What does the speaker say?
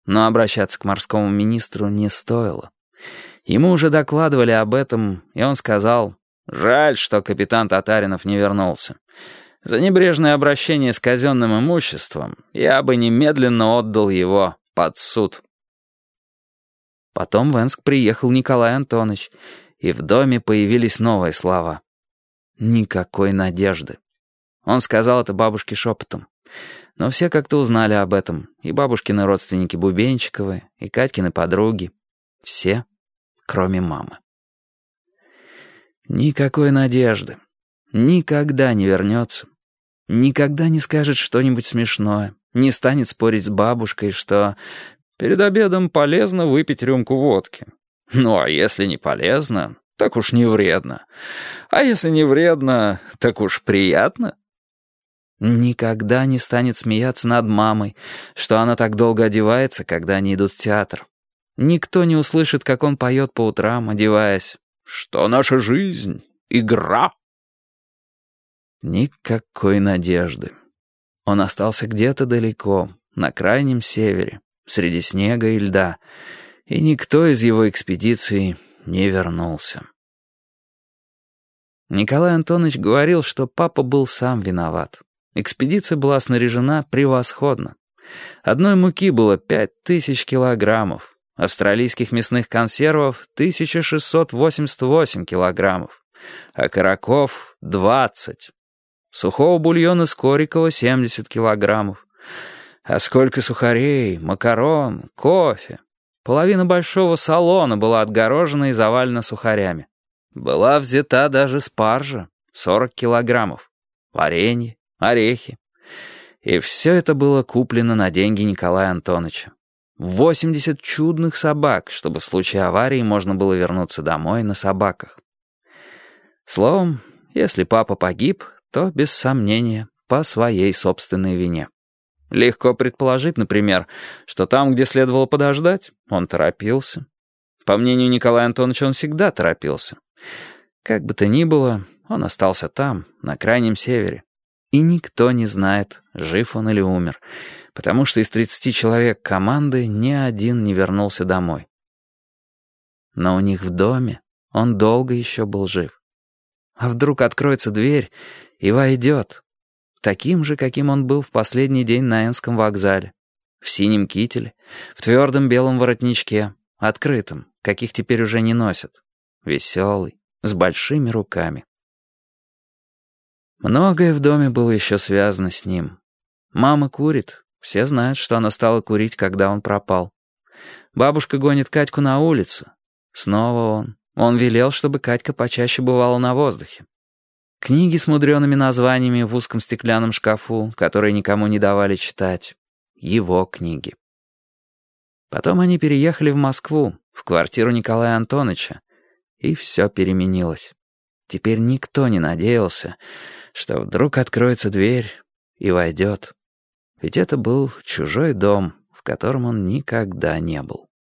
Но обращаться к морскому министру не стоило. Ему уже докладывали об этом, и он сказал: «Жаль, что капитан Татаринов не вернулся. За небрежное обращение с казенным имуществом я бы немедленно отдал его под суд». Потом в Энск приехал Николай Антонович, и в доме появились новые слова. Никакой надежды. Он сказал это бабушке шепотом. Но все как-то узнали об этом, и бабушкины родственники Бубенчиковы, и Катькины подруги. Все, кроме мамы. Никакой надежды. Никогда не вернется. Никогда не скажет что-нибудь смешное. Не станет спорить с бабушкой, что перед обедом полезно выпить рюмку водки. Ну, а если не полезно, так уж не вредно. А если не вредно, так уж приятно. Никогда не станет смеяться над мамой, что она так долго одевается, когда они идут в театр. Никто не услышит, как он поет по утрам, одеваясь, что наша жизнь — игра. Никакой надежды. Он остался где-то далеко, на крайнем севере, среди снега и льда, и никто из его экспедиции не вернулся. Николай Антонович говорил, что папа был сам виноват. Экспедиция была снаряжена превосходно. Одной муки было 5000 килограммов, австралийских мясных консервов 1688 килограммов, а окороков 20, сухого бульона Скорикова 70 килограммов. А сколько сухарей, макарон, кофе. Половина большого салона была отгорожена и завалена сухарями. Была взята даже спаржа, 40 килограммов, варенье, орехи. И все это было куплено на деньги Николая Антоновича. 80 чудных собак, чтобы в случае аварии можно было вернуться домой на собаках. Словом, если папа погиб, то, без сомнения, по своей собственной вине. Легко предположить, например, что там, где следовало подождать, он торопился. По мнению Николая Антоновича, он всегда торопился. Как бы то ни было, он остался там, на крайнем севере. И никто не знает, жив он или умер, потому что из 30 человек команды ни один не вернулся домой. Но у них в доме он долго еще был жив. А вдруг откроется дверь и войдет, таким же, каким он был в последний день на Энском вокзале, в синем кителе, в твердом белом воротничке, открытом, каких теперь уже не носят, веселый, с большими руками. Многое в доме было еще связано с ним. Мама курит, все знают, что она стала курить, когда он пропал. Бабушка гонит Катьку на улицу. Снова он. Он велел, чтобы Катька почаще бывала на воздухе. Книги с мудреными названиями в узком стеклянном шкафу, которые никому не давали читать. Его книги. Потом они переехали в Москву, в квартиру Николая Антоновича, и все переменилось. Теперь никто не надеялся, что вдруг откроется дверь и войдет. Ведь это был чужой дом, в котором он никогда не был.